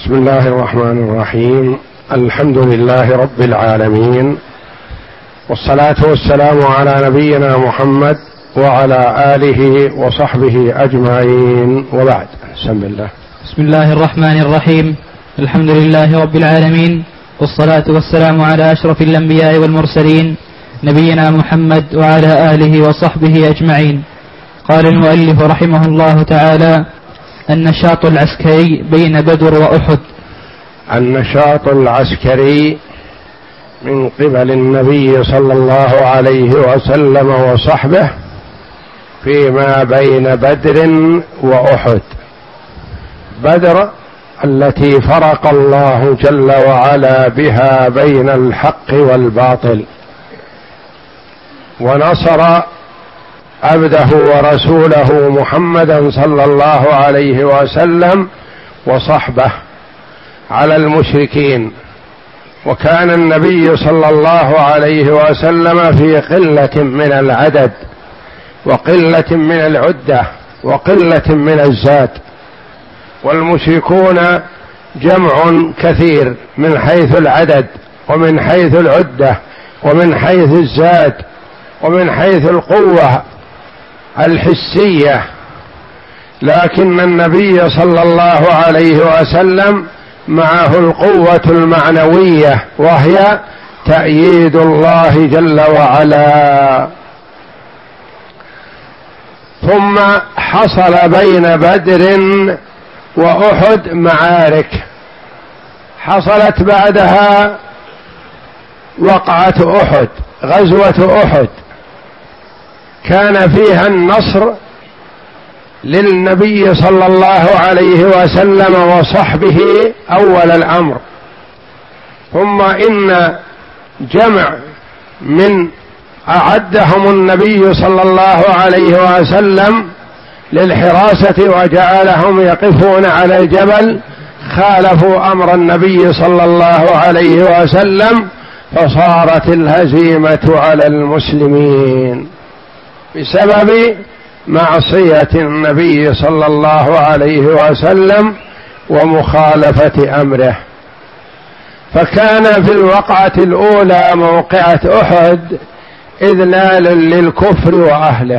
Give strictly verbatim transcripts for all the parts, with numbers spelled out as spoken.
بسم الله الرحمن الرحيم. الحمد لله رب العالمين، والصلاة والسلام على نبينا محمد وعلى آله وصحبه أجمعين، وبعد. بسم الله. بسم الله الرحمن الرحيم. الحمد لله رب العالمين، والصلاة والسلام على أشرف الأنبياء والمرسلين نبينا محمد وعلى آله وصحبه أجمعين. قال المؤلف رحمه الله تعالى: النشاط العسكري بين بدر وأحد. النشاط العسكري من قبل النبي صلى الله عليه وسلم وصحبه فيما بين بدر وأحد. بدر التي فرق الله جل وعلا بها بين الحق والباطل، ونصر عبده ورسوله محمدا صلى الله عليه وسلم وصحبه على المشركين، وكان النبي صلى الله عليه وسلم في قلة من العدد وقلة من العدة وقلة من الزاد، والمشركون جمع كثير من حيث العدد ومن حيث العدة ومن حيث الزاد ومن حيث القوة الحسية، لكن النبي صلى الله عليه وسلم معه القوة المعنوية، وهي تأييد الله جل وعلا. ثم حصل بين بدر وأحد معارك، حصلت بعدها وقعة أحد، غزوة أحد، كان فيها النصر للنبي صلى الله عليه وسلم وصحبه أول الأمر، ثم إن جمع من أعدهم النبي صلى الله عليه وسلم للحراسة وجعلهم يقفون على الجبل خالفوا أمر النبي صلى الله عليه وسلم، فصارت الهزيمة على المسلمين بسبب معصية النبي صلى الله عليه وسلم ومخالفة أمره. فكان في الوقعة الأولى موقعة أحد إذلال للكفر وأهله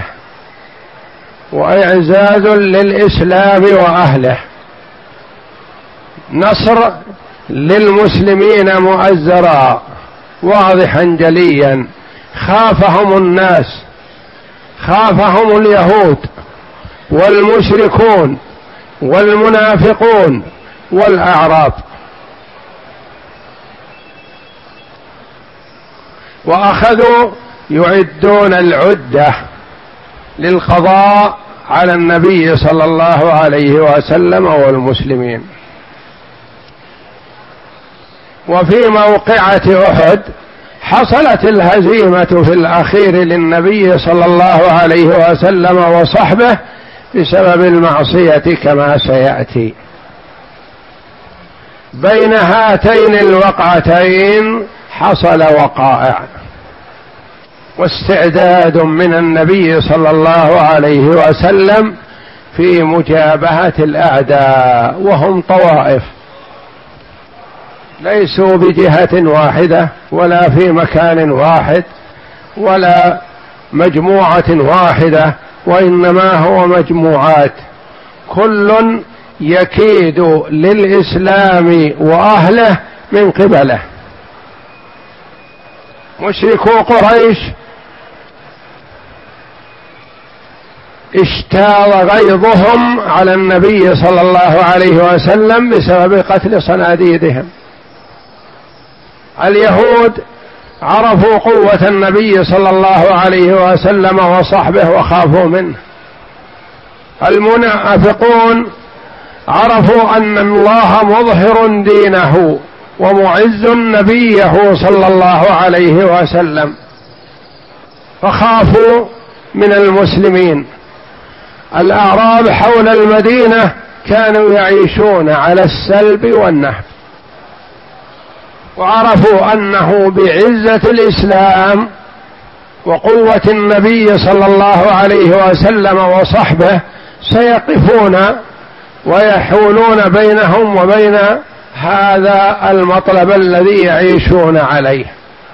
وإعزاز للإسلام وأهله، نصر للمسلمين مؤزرا واضحا جليا، خافهم الناس، خافهم اليهود والمشركون والمنافقون والأعراب، وأخذوا يعدون العدة للقضاء على النبي صلى الله عليه وسلم والمسلمين. وفي موقعة أحد حصلت الهزيمة في الأخير للنبي صلى الله عليه وسلم وصحبه بسبب المعصية كما سيأتي. بين هاتين الوقعتين حصل وقائع واستعداد من النبي صلى الله عليه وسلم في مجابهة الأعداء، وهم طوائف ليسوا بجهة واحدة ولا في مكان واحد ولا مجموعة واحدة، وإنما هو مجموعات، كل يكيد للإسلام وأهله من قبله. مشركو قريش اشتاض غيظهم على النبي صلى الله عليه وسلم بسبب قتل صناديدهم. اليهود عرفوا قوة النبي صلى الله عليه وسلم وصحبه وخافوا منه. المنافقون عرفوا أن الله مظهر دينه ومعز نبيه صلى الله عليه وسلم، فخافوا من المسلمين. الأعراب حول المدينة كانوا يعيشون على السلب والنهب، وعرفوا أنه بعزة الإسلام وقوة النبي صلى الله عليه وسلم وصحبه سيقفون ويحولون بينهم وبين هذا المطلب الذي يعيشون عليه.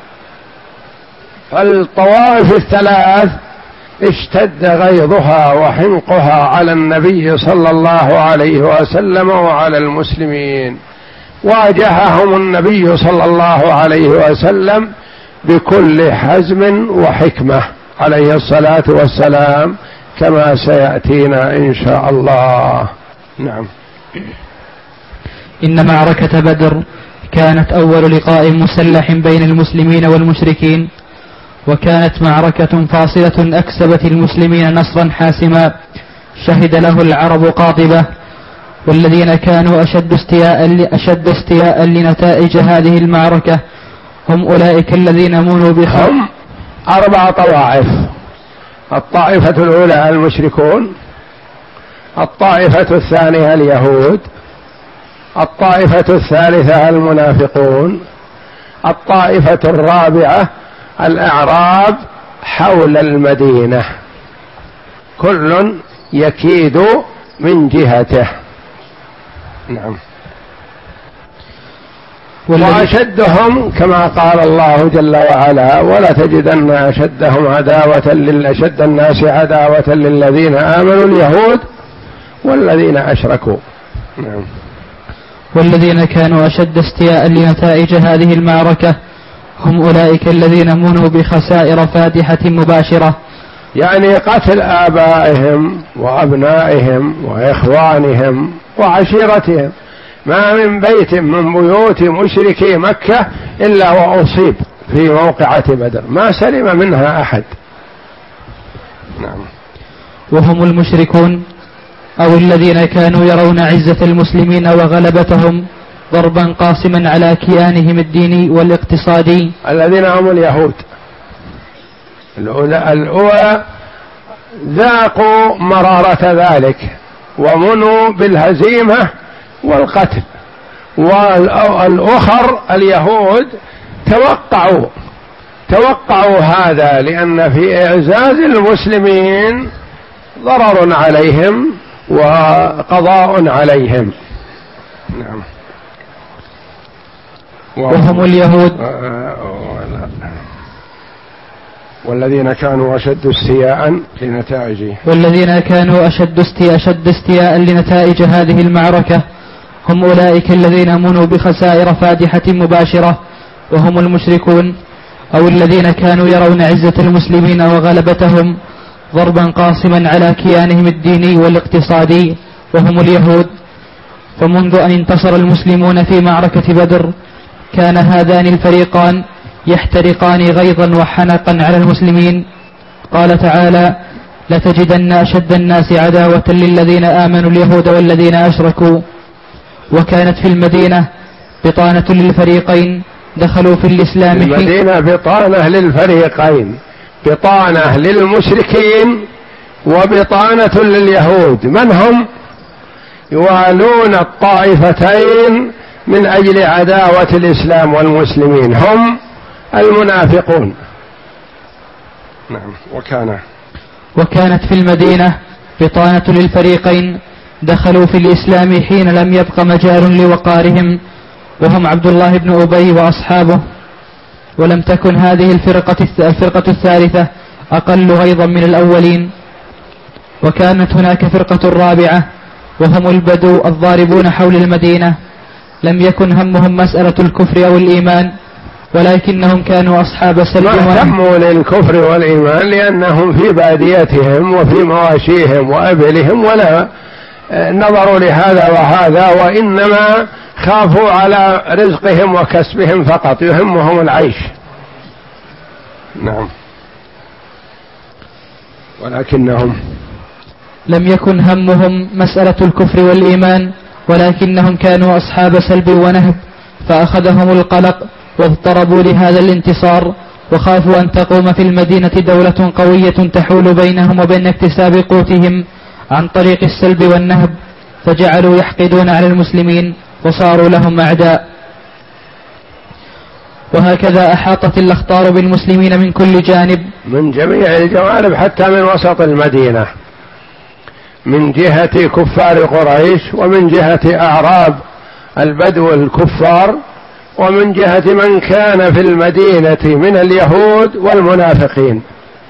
فالطوائف الثلاث اشتد غيظها وحنقها على النبي صلى الله عليه وسلم وعلى المسلمين، واجههم النبي صلى الله عليه وسلم بكل حزم وحكمة عليه الصلاة والسلام، كما سيأتينا إن شاء الله. نعم. إن معركة بدر كانت أول لقاء مسلح بين المسلمين والمشركين، وكانت معركة فاصلة أكسبت المسلمين نصرا حاسما شهد له العرب قاطبة، والذين كانوا أشد استياء, أشد استياء لنتائج هذه المعركة هم أولئك الذين منوا بخير. هم أربع طوائف: الطائفة الأولى المشركون، الطائفة الثانية اليهود، الطائفة الثالثة المنافقون، الطائفة الرابعة الأعراب حول المدينة، كل يكيد من جهته. نعم. وأشدهم كما قال الله جل وعلا: ولا تجدن أشدهم عداوة للأشد الناس عداوة للذين آمنوا اليهود والذين أشركوا. نعم. والذين كانوا أشد استياء لنتائج هذه المعركة هم أولئك الذين منوا بخسائر فادحة مباشرة، يعني قتل آبائهم وأبنائهم وإخوانهم وعشيرتهم. ما من بيت من بيوت مشركي مكة إلا وأصيب في موقعة بدر، ما سلم منها أحد. نعم. وهم المشركون أو الذين كانوا يرون عزة المسلمين وغلبتهم ضربا قاسما على كيانهم الديني والاقتصادي، الذين هم اليهود. الأولى, الأولى ذاقوا مرارة ذلك ومنوا بالهزيمة والقتل، والأخر اليهود توقعوا توقعوا هذا، لأن في إعزاز المسلمين ضرر عليهم وقضاء عليهم. نعم. وهم اليهود والذين كانوا أشد استياء لنتائجه والذين كانوا أشد استياء, أشد استياء لنتائج هذه المعركة هم أولئك الذين منوا بخسائر فادحة مباشرة، وهم المشركون أو الذين كانوا يرون عزة المسلمين وغلبتهم ضربا قاصما على كيانهم الديني والاقتصادي، وهم اليهود. فمنذ أن انتصر المسلمون في معركة بدر كان هذان الفريقان يحترقان غيظا وحنقا على المسلمين. قال تعالى: لتجدن أشد الناس عداوة للذين آمنوا اليهود والذين أشركوا. وكانت في المدينة بطانة للفريقين دخلوا في الإسلام. المدينة بطانة للفريقين، بطانة للمشركين وبطانة لليهود. من هم؟ يوالون الطائفتين من أجل عداوة الإسلام والمسلمين، هم المنافقون. نعم. وكان وكانت في المدينة بطانة للفريقين دخلوا في الإسلام حين لم يبق مجال لوقارهم، وهم عبد الله بن أبي وأصحابه. ولم تكن هذه الفرقة الفرقة الثالثة أقل غيظا من الأولين. وكانت هناك فرقة رابعة وهم البدو الضاربون حول المدينة، لم يكن همهم مسألة الكفر أو الإيمان، ولكنهم كانوا أصحاب سلب ما اهتموا للكفر والإيمان لأنهم في باديتهم وفي مواشيهم وأبلهم، ولا نظروا لهذا وهذا، وإنما خافوا على رزقهم وكسبهم فقط، يهمهم العيش. نعم. ولكنهم لم يكن همهم مسألة الكفر والإيمان، ولكنهم كانوا أصحاب سلب ونهب، فأخذهم القلق واضطربوا لهذا الانتصار، وخافوا أن تقوم في المدينة دولة قوية تحول بينهم وبين اكتساب قوتهم عن طريق السلب والنهب، فجعلوا يحقدون على المسلمين وصاروا لهم أعداء. وهكذا أحاطت الأخطار بالمسلمين من كل جانب، من جميع الجوانب، حتى من وسط المدينة، من جهة كفار قريش ومن جهة أعراب البدو الكفار، ومن جهة من كان في المدينة من اليهود والمنافقين.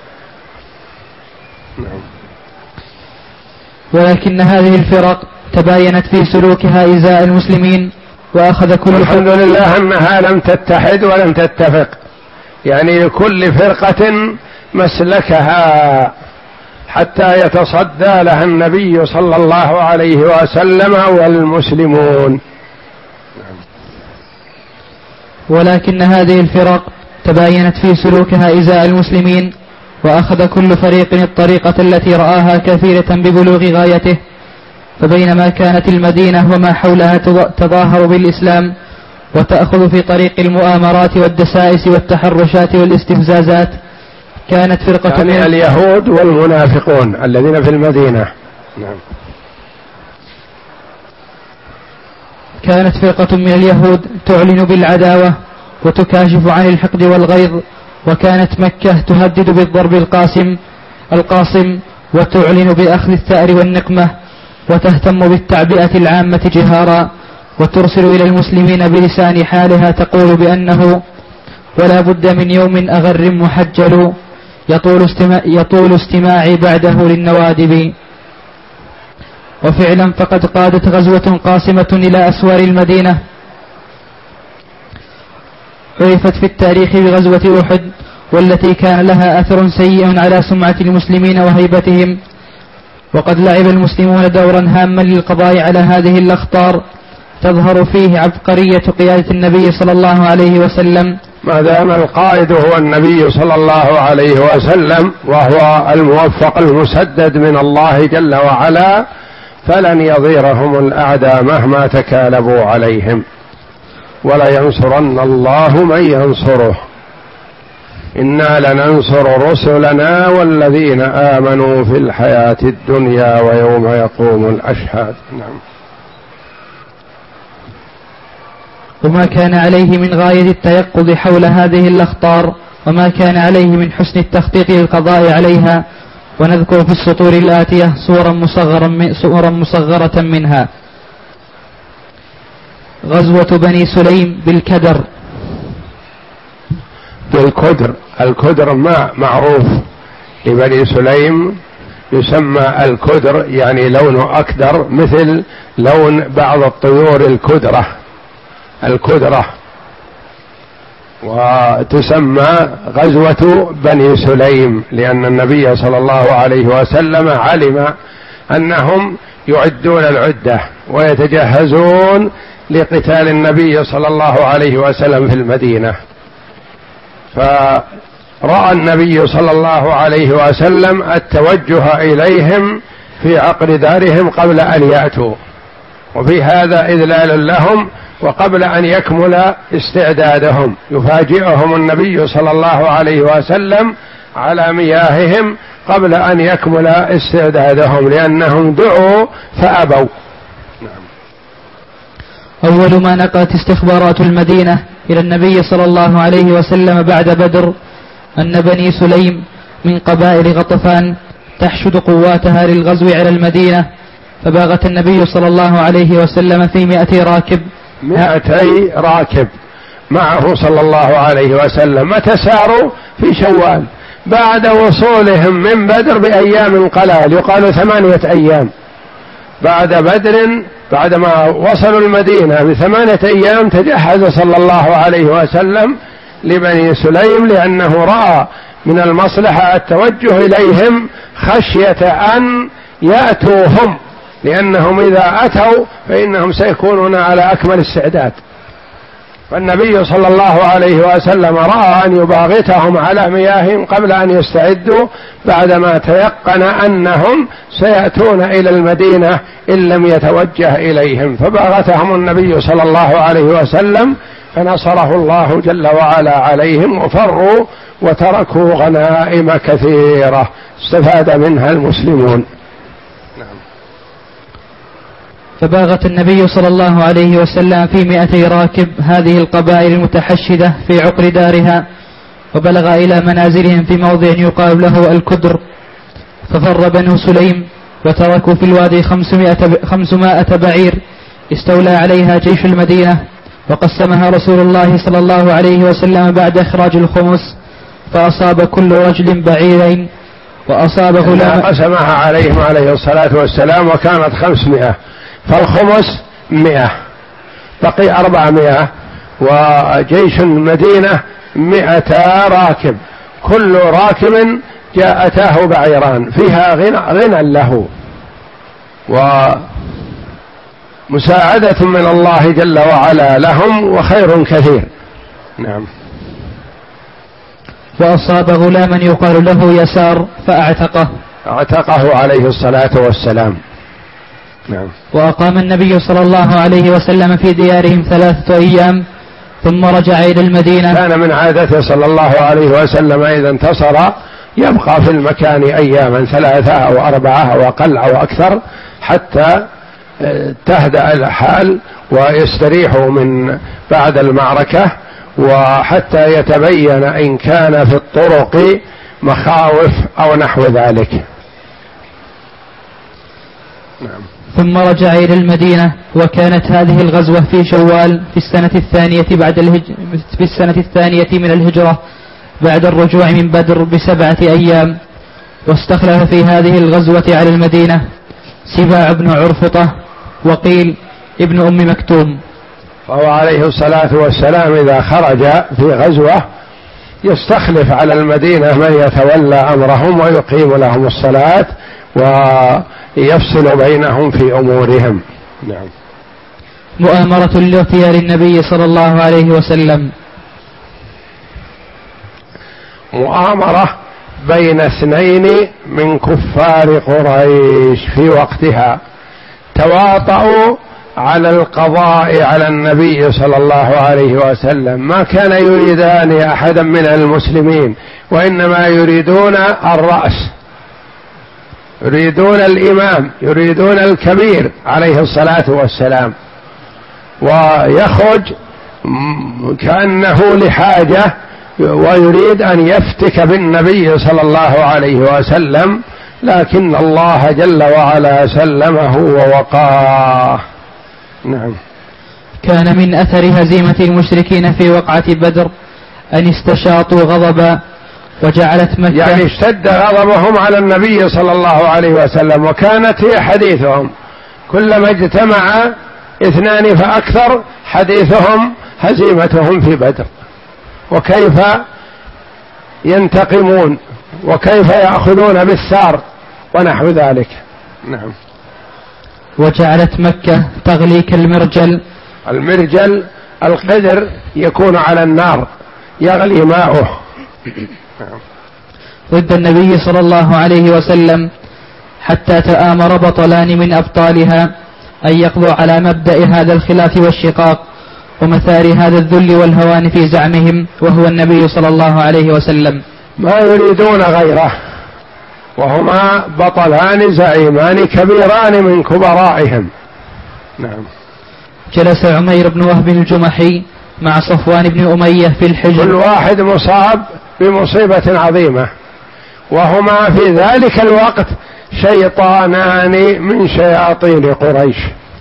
ولكن هذه الفرق تباينت في سلوكها إزاء المسلمين، وأخذ كل الحمد لله أنها لم تتحد ولم تتفق، يعني لكل فرقة مسلكها حتى يتصدى لها النبي صلى الله عليه وسلم والمسلمون. ولكن هذه الفرق تباينت في سلوكها إزاء المسلمين، وأخذ كل فريق الطريقة التي رآها كثيرة ببلوغ غايته. فبينما كانت المدينة وما حولها تظاهر بالإسلام وتأخذ في طريق المؤامرات والدسائس والتحرشات والاستفزازات، كانت فرقة يعني من اليهود والمنافقون الذين في المدينة. نعم. كانت فرقة من اليهود تعلن بالعداوة وتكاشف عن الحقد والغيظ، وكانت مكة تهدد بالضرب القاسم القاصم وتعلن بأخذ الثأر والنقمة، وتهتم بالتعبئة العامة جهارا، وترسل إلى المسلمين بلسان حالها تقول بأنه ولا بد من يوم أغر محجل يطول, استماع يطول استماعي بعده للنوادب. وفعلا فقد قادت غزوة قاسمة إلى أسوار المدينة، عرفت في التاريخ بغزوة أحد، والتي كان لها أثر سيء على سمعة المسلمين وهيبتهم. وقد لعب المسلمون دورا هاما للقضاء على هذه الأخطار، تظهر فيه عبقرية قيادة النبي صلى الله عليه وسلم. ما دام القائد هو النبي صلى الله عليه وسلم وهو الموفق المسدد من الله جل وعلا، فلن يضيرهم الأعداء مهما تكالبوا عليهم، ولا ينصرن الله من ينصره، إنا لننصر رسلنا والذين آمنوا في الحياة الدنيا ويوم يقوم الأشهاد. نعم. وما كان عليه من غاية التيقظ حول هذه الأخطار، وما كان عليه من حسن التخطيط للقضاء عليها، ونذكر في السطور الآتية صورا مصغرا صورا مصغرة منها. غزوة بني سليم بالكدر. بالكدر، الكدر ما معروف لبني سليم، يسمى الكدر يعني لونه أكدر مثل لون بعض الطيور الكدرة الكدرة وتسمى غزوة بني سليم، لأن النبي صلى الله عليه وسلم علم أنهم يعدون العدة ويتجهزون لقتال النبي صلى الله عليه وسلم في المدينة، فرأى النبي صلى الله عليه وسلم التوجه إليهم في عقر دارهم قبل أن يأتوا، وفي هذا إذلال لهم، وقبل أن يكمل استعدادهم يفاجئهم النبي صلى الله عليه وسلم على مياههم قبل أن يكمل استعدادهم، لأنهم دعوا فأبوا. نعم. أول ما نقلت استخبارات المدينة إلى النبي صلى الله عليه وسلم بعد بدر أن بني سليم من قبائل غطفان تحشد قواتها للغزو على المدينة، فباغت النبي صلى الله عليه وسلم في مئة راكب مئتي راكب معه صلى الله عليه وسلم. متى ساروا؟ في شوال بعد وصولهم من بدر بأيام قلال، يقال ثمانية أيام بعد بدر. بعدما وصلوا المدينة بثمانية أيام تجهز صلى الله عليه وسلم لبني سليم، لأنه رأى من المصلحة التوجه إليهم خشية أن يأتوا هم، لأنهم إذا أتوا فإنهم سيكونون على أكمل استعداد. فالنبي صلى الله عليه وسلم رأى أن يباغتهم على مياههم قبل أن يستعدوا، بعدما تيقن أنهم سيأتون إلى المدينة إن لم يتوجه إليهم، فباغتهم النبي صلى الله عليه وسلم، فنصره الله جل وعلا عليهم وفروا وتركوا غنائم كثيرة استفاد منها المسلمون. فباغت النبي صلى الله عليه وسلم في مئتي راكب هذه القبائل المتحشدة في عقر دارها، وبلغ إلى منازلهم في موضع يقال له الكدر، ففر بنو سليم وتركوا في الوادي خمسمائة, خمسمائة بعير استولى عليها جيش المدينة، وقسمها رسول الله صلى الله عليه وسلم بعد إخراج الخمس، فأصاب كل رجل بعيرين، وأصاب غلام. قسمها عليهم عليه الصلاة والسلام وكانت خمسمائة، فالخمس مئة، بقي أربعمائة، وجيش المدينة مئة راكب، كل راكب جاءتاه بعيران فيها غنى, غنى له ومساعدة من الله جل وعلا لهم وخير كثير. نعم. وأصاب غلاما يقال له يسار فأعتقه أعتقه عليه الصلاة والسلام. نعم. وأقام النبي صلى الله عليه وسلم في ديارهم ثلاثة أيام ثم رجع إلى المدينة. كان من عادته صلى الله عليه وسلم إذا انتصر يبقى في المكان أياما، ثلاثة أو أربعة أو أقل أو أكثر، حتى تهدأ الحال ويستريحوا من بعد المعركة، وحتى يتبين إن كان في الطرق مخاوف أو نحو ذلك. نعم. ثم رجع إلى المدينة، وكانت هذه الغزوة في شوال في السنة الثانية بعد الهج... في السنة الثانية من الهجرة بعد الرجوع من بدر بسبعة أيام. واستخلف في هذه الغزوة على المدينة سباع بن عرفطة، وقيل ابن أم مكتوم. فهو عليه الصلاة والسلام إذا خرج في غزوة يستخلف على المدينة من يتولى أمرهم ويقيم لهم الصلاة ويفصل بينهم في أمورهم. نعم. مؤامرة لاغتيال النبي صلى الله عليه وسلم. مؤامرة بين اثنين من كفار قريش في وقتها تواطؤوا على القضاء على النبي صلى الله عليه وسلم، ما كان يريدان أحدا من المسلمين، وإنما يريدون الرأس، يريدون الإمام، يريدون الكبير عليه الصلاة والسلام، ويخرج كأنه لحاجة ويريد أن يفتك بالنبي صلى الله عليه وسلم، لكن الله جل وعلا سلمه ووقاه. نعم. كان من أثر هزيمة المشركين في وقعة بدر أن استشاطوا غضبا، وجعلت مكة يعني اشتد غضبهم على النبي صلى الله عليه وسلم، وكانت هي حديثهم كلما اجتمع اثنان فأكثر حديثهم هزيمتهم في بدر، وكيف ينتقمون وكيف يأخذون بالثار ونحو ذلك. نعم. وجعلت مكة تغلي كالمرجل. المرجل القدر يكون على النار يغلي ماؤه. ضد النبي صلى الله عليه وسلم، حتى تآمر بطلان من أبطالها أن يقضوا على مبدأ هذا الخلاف والشقاق ومثار هذا الذل والهوان في زعمهم، وهو النبي صلى الله عليه وسلم. ما يريدون غيره، وهما بطلان زعيمان كبيران من كبرائهم. نعم. جلس عمير بن وهب الجمحي مع صفوان بن أمية في الحجر، كل واحد مصاب بمصيبة عظيمة، وهما في ذلك الوقت شيطانان من شياطين قريش.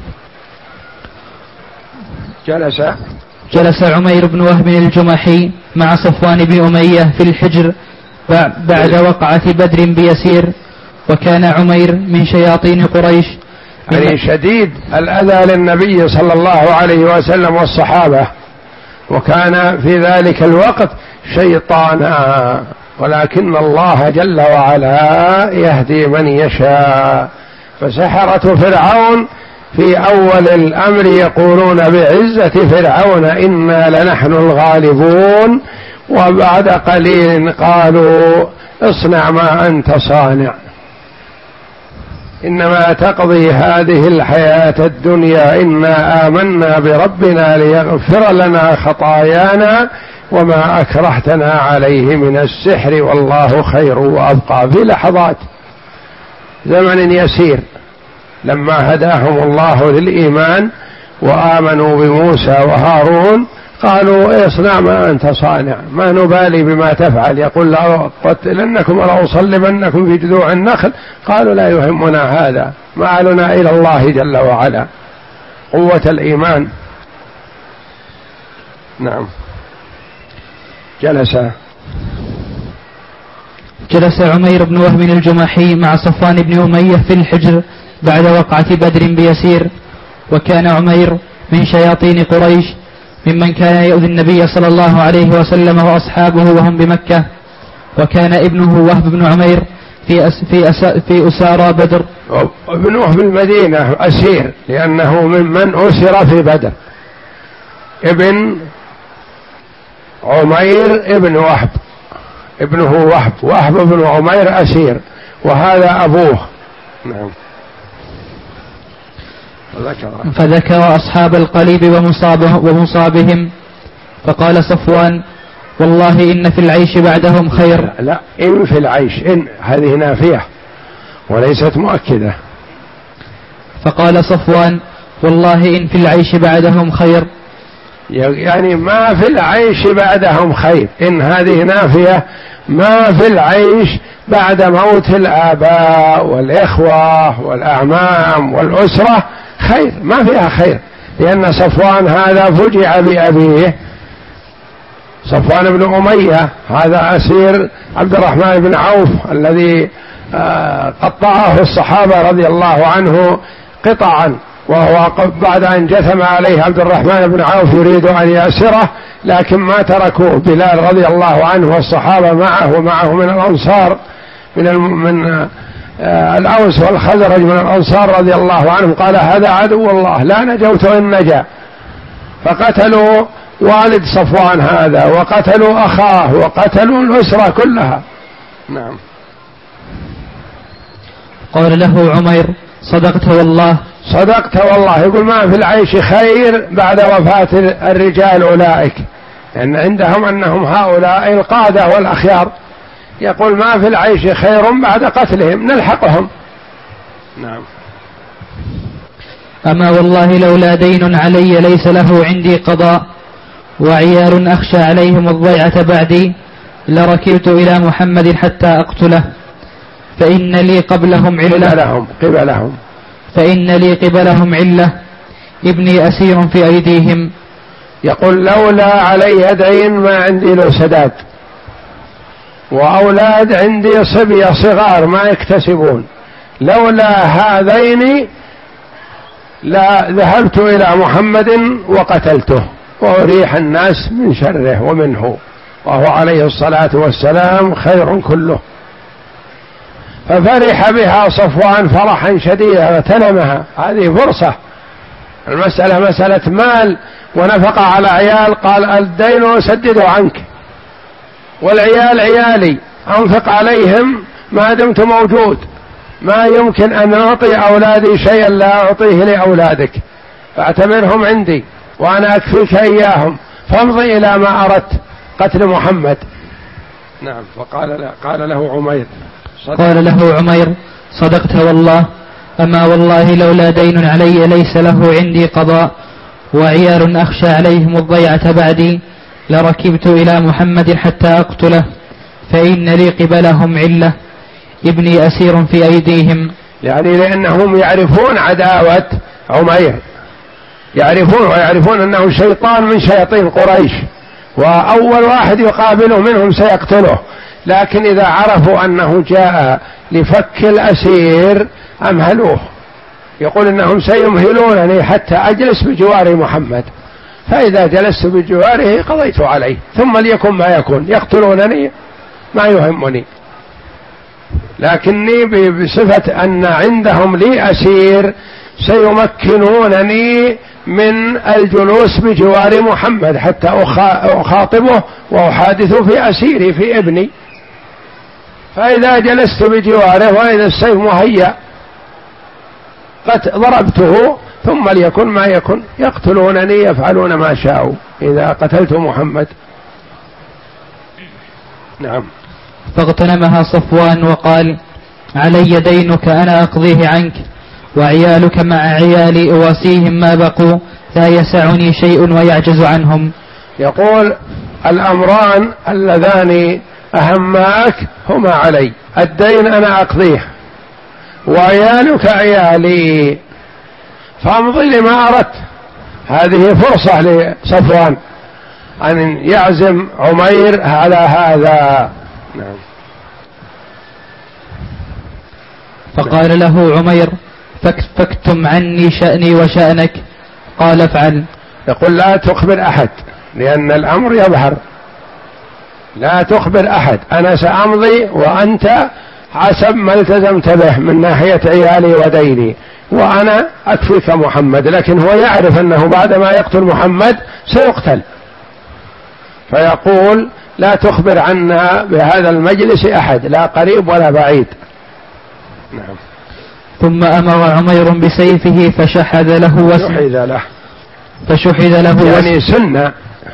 جلس جلس عمير بن وهب الجمحي مع صفوان بن أمية في الحجر بعد وقعة بدر بيسير، وكان عمير من شياطين قريش، يعني شديد الأذى للنبي صلى الله عليه وسلم والصحابة، وكان في ذلك الوقت شيطانا، ولكن الله جل وعلا يهدي من يشاء. فسحرة فرعون في أول الأمر يقولون بعزة فرعون إنا لنحن الغالبون، وبعد قليل قالوا اصنع ما أنت صانع، إنما تقضي هذه الحياة الدنيا، إنا آمنا بربنا ليغفر لنا خطايانا وما أكرهتنا عليه من السحر والله خير وأبقى. في لحظات زمن يسير لما هداهم الله للإيمان وآمنوا بموسى وهارون قالوا اصنع ما أنت صانع، ما نبالي بما تفعل، يقول لأقتلنكم ولأصلبنكم في جذوع النخل، قالوا لا يهمنا هذا، مآلنا إلى الله جل وعلا. قوة الإيمان. نعم. جلس جلس عمير بن وهب الجمحي مع صفوان بن أمية في الحجر بعد وقعة بدر بيسير، وكان عمير من شياطين قريش ممن كان يؤذي النبي صلى الله عليه وسلم وأصحابه وهم بمكة، وكان ابنه وهب بن عمير في أس في, أس في أسارى بدر. ابن وهب المدينة أسير لأنه ممن أسر في بدر، ابن عمير ابن وهب، ابنه وهب، وهب بن عمير أسير، وهذا أبوه. نعم. فذكر أصحاب القليب ومصابه ومصابهم، فقال صفوان: والله إن في العيش بعدهم خير. لا, لا إن في العيش، إن هذه نافية وليست مؤكدة. فقال صفوان: والله إن في العيش بعدهم خير، يعني ما في العيش بعدهم خير. إن هذه نافية، ما في العيش بعد موت الآباء والإخوة والأعمام والأسرة خير، ما فيها خير، لأن صفوان هذا فجع بأبيه، صفوان بن أمية هذا أسير عبد الرحمن بن عوف الذي قطعه الصحابة رضي الله عنه قطعا، وهو بعد أن جثم عليه عبد الرحمن بن عوف يريد أن يأسره، لكن ما تركوه. بلال رضي الله عنه والصحابة معه ومعه من الأنصار من من الأوس والخزرج من الأنصار رضي الله عنهم، قال هذا عدو الله لا نجوت إن نجا، فقتلوا والد صفوان هذا وقتلوا أخاه وقتلوا الأسرة كلها. نعم. قال له عمير: صدقت والله. صدقت والله. يقول ما في العيش خير بعد وفاة الرجال أولئك، لأن يعني عندهم أنهم هؤلاء القادة والأخيار، يقول ما في العيش خير بعد قتلهم نلحقهم. نعم. أما والله لولا دين علي ليس له عندي قضاء، وعيال أخشى عليهم الضيعة بعدي، لركبت إلى محمد حتى أقتله، فإن لي قبلهم علة قبلهم, قبلهم فإن لي قبلهم علة، ابني أسير في أيديهم. يقول لولا علي دين ما عندي له سداد، وأولاد عندي صبية صغار ما يكتسبون، لولا هذين لا ذهبت إلى محمد وقتلته وأريح الناس من شره ومنه، وهو عليه الصلاة والسلام خير كله. ففرح بها صفوان فرحا شديدا اغتنمها، هذه فرصة. المسألة مسألة مال ونفق على عيال، قال الدين أسدده عنك، والعيال عيالي أنفق عليهم ما دمت موجود، ما يمكن أن أعطي أولادي شيئا لا أعطيه لأولادك، فاعتبرهم عندي وأنا أكفيك إياهم، فامضي إلى ما أردت قتل محمد. نعم. وقال له قال له عمير قال له عمير: صدقت والله. أما والله لولا دين علي ليس له عندي قضاء، وعيال أخشى عليهم الضيعة بعدي، لركبت إلى محمد حتى أقتله، فإن لي قبلهم علة، ابني أسير في أيديهم. يعني لأنهم يعرفون عداوة عمير، يعرفون ويعرفون أنه شيطان من شياطين قريش، وأول واحد يقابله منهم سيقتله، لكن إذا عرفوا أنه جاء لفك الأسير أمهلوه، يقول إنهم سيمهلونني حتى أجلس بجوار محمد، فإذا جلست بجواره قضيت عليه، ثم ليكن ما يكون، يقتلونني ما يهمني، لكني بصفة أن عندهم لي أسير سيمكنونني من الجلوس بجوار محمد حتى أخاطبه وأحادث في أسيري في ابني، فإذا جلست بجواره وإذا السيف مهيأ قد ضربته، ثم ليكن ما يكن، يقتلونني يفعلون ما شاءوا إذا قتلت محمد. نعم. فاغتنمها صفوان وقال: علي دينك أنا أقضيه عنك، وعيالك مع عيالي أواسيهم ما بقوا، لا يسعني شيء ويعجز عنهم. يقول الأمران اللذان أهماك هما علي، الدين أنا أقضيه، وعيالك عيالي، فامضي لما أردت. هذه فرصة لصفوان أن يعزم عمير على هذا. نعم. فقال له عمير: فاكتم عني شأني وشأنك. قال: افعل. يقول: لا تخبر أحد، لأن الأمر يظهر. لا تخبر أحد، أنا سأمضي وأنت حسب ما التزمت به من ناحية عيالي وديني، وأنا أكفيك محمد. لكن هو يعرف أنه بعدما يقتل محمد سيقتل، فيقول: لا تخبر عنا بهذا المجلس أحد، لا قريب ولا بعيد. نعم. ثم أمر عمير بسيفه فشحذ له وشحذ له فشحذ له يعني سنة،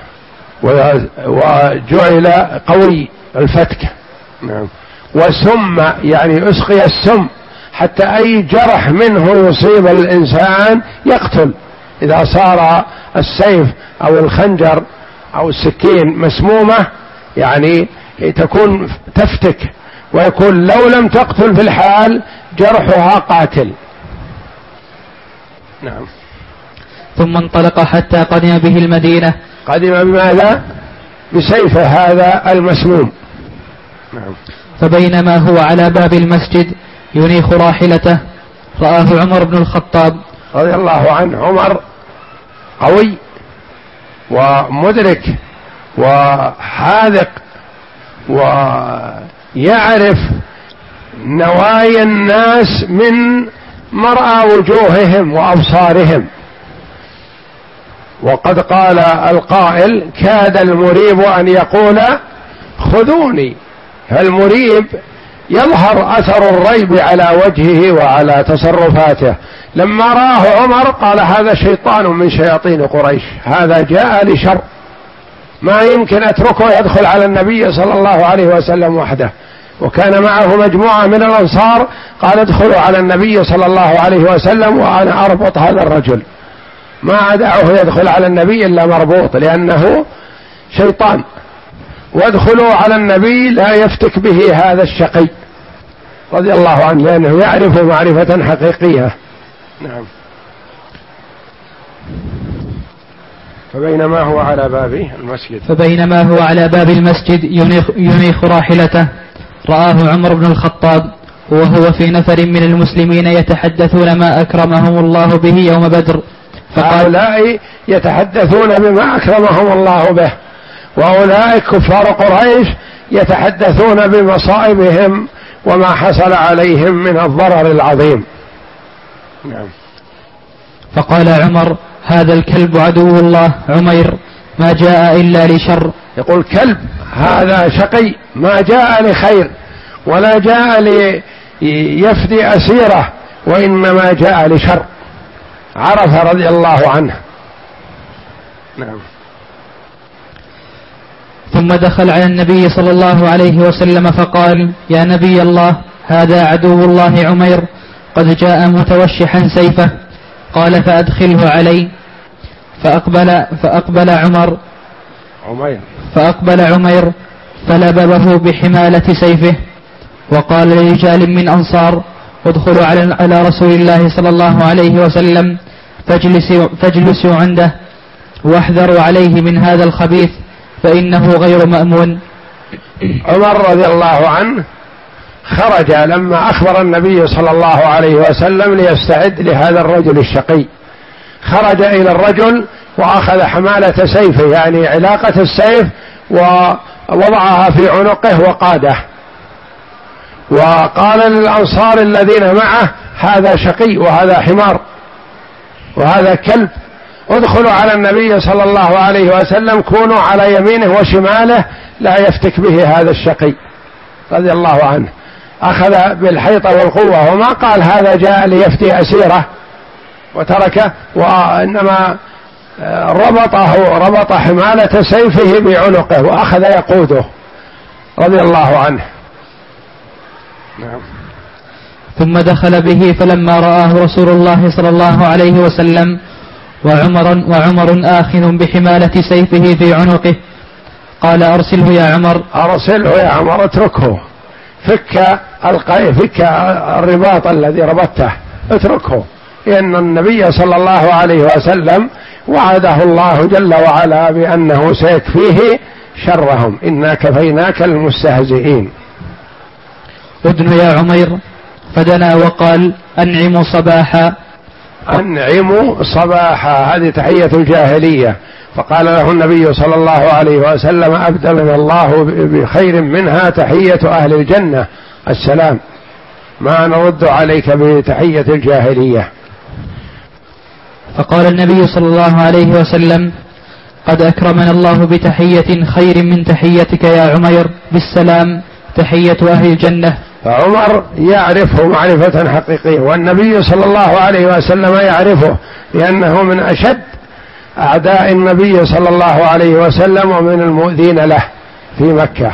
وجعل قوي الفتك. نعم. وسم يعني أسقي السم، حتى أي جرح منه يصيب الإنسان يقتل. إذا صار السيف أو الخنجر أو السكين مسمومة يعني تكون تفتك، ويكون لو لم تقتل في الحال جرحها قاتل. نعم. ثم انطلق حتى قدم به المدينة. قدم بماذا؟ بسيفه هذا المسموم. نعم. فبينما هو على باب المسجد ينيخ راحلته رآه عمر بن الخطاب رضي الله عنه. عمر قوي ومدرك وحاذق ويعرف نوايا الناس من مرأى وجوههم وأبصارهم. وقد قال القائل: كاد المريب أن يقول خذوني. فالمريب يظهر أثر الريب على وجهه وعلى تصرفاته. لما رآه عمر قال: هذا شيطان من شياطين قريش، هذا جاء لشر، ما يمكن أتركه يدخل على النبي صلى الله عليه وسلم وحده. وكان معه مجموعة من الأنصار، قال: ادخلوا على النبي صلى الله عليه وسلم وأنا أربط هذا الرجل، ما أدعه يدخل على النبي إلا مربوط، لأنه شيطان. وادخلوا على النبي لا يفتك به هذا الشقي رضي الله عنه، لأنه يعرف معرفة حقيقية. نعم. فبينما هو على باب المسجد فبينما هو على باب المسجد ينيخ, ينيخ راحلته رآه عمر بن الخطاب وهو في نفر من المسلمين يتحدثون ما أكرمهم الله به يوم بدر. فهؤلاء يتحدثون بما أكرمهم الله به، وأولئك كفار قريش يتحدثون بمصائبهم وما حصل عليهم من الضرر العظيم. نعم. فقال عمر: هذا الكلب عدو الله عمير، ما جاء إلا لشر. يقول: كلب هذا شقي، ما جاء لخير ولا جاء ليفدي أسيره، وإنما جاء لشر. عرف رضي الله عنه. نعم. ثم دخل على النبي صلى الله عليه وسلم فقال: يا نبي الله، هذا عدو الله عمير قد جاء متوشحا سيفه. قال: فأدخله علي. فأقبل, فأقبل عمر عمير فأقبل عمير فلببه بحمالة سيفه، وقال لرجال من أنصار: ادخلوا على, على رسول الله صلى الله عليه وسلم فاجلسوا, فاجلسوا عنده واحذروا عليه من هذا الخبيث فإنه غير مأمون. عمر رضي الله عنه خرج لما أخبر النبي صلى الله عليه وسلم ليستعد لهذا الرجل الشقي. خرج إلى الرجل وأخذ حمالة سيفه، يعني علاقة السيف، ووضعها في عنقه وقاده، وقال للأنصار الذين معه: هذا شقي وهذا حمار وهذا كلب، ادخلوا على النبي صلى الله عليه وسلم، كونوا على يمينه وشماله لا يفتك به هذا الشقي رضي الله عنه. أخذ بالحيطة والقوة، وما قال هذا جاء ليفتي أسيره وتركه، وإنما ربطه ربط حمالة سيفه بعنقه وأخذ يقوده رضي الله عنه. نعم. ثم دخل به فلما رآه رسول الله صلى الله عليه وسلم وعمر, وعمر آخذ بحمالة سيفه في عنقه قال: أرسله يا عمر. أرسله يا عمر، اتركه، فك القي فك الرباط الذي ربطته، اتركه، لأن النبي صلى الله عليه وسلم وعده الله جل وعلا بأنه سيكفيه شرهم، إنا كفيناك المستهزئين. ادن يا عمير، فدنا وقال أنعموا صباحا. أنعموا صباحا هذه تحية الجاهلية، فقال له النبي صلى الله عليه وسلم أبدلنا الله بخير منها تحية أهل الجنة السلام، ما نرد عليك بتحية الجاهلية. فقال النبي صلى الله عليه وسلم قد أكرمنا الله بتحية خير من تحيتك يا عمير، بالسلام تحية أهل الجنة. فعمر يعرفه معرفة حقيقية، والنبي صلى الله عليه وسلم يعرفه، لأنه من أشد أعداء النبي صلى الله عليه وسلم ومن المؤذين له في مكة.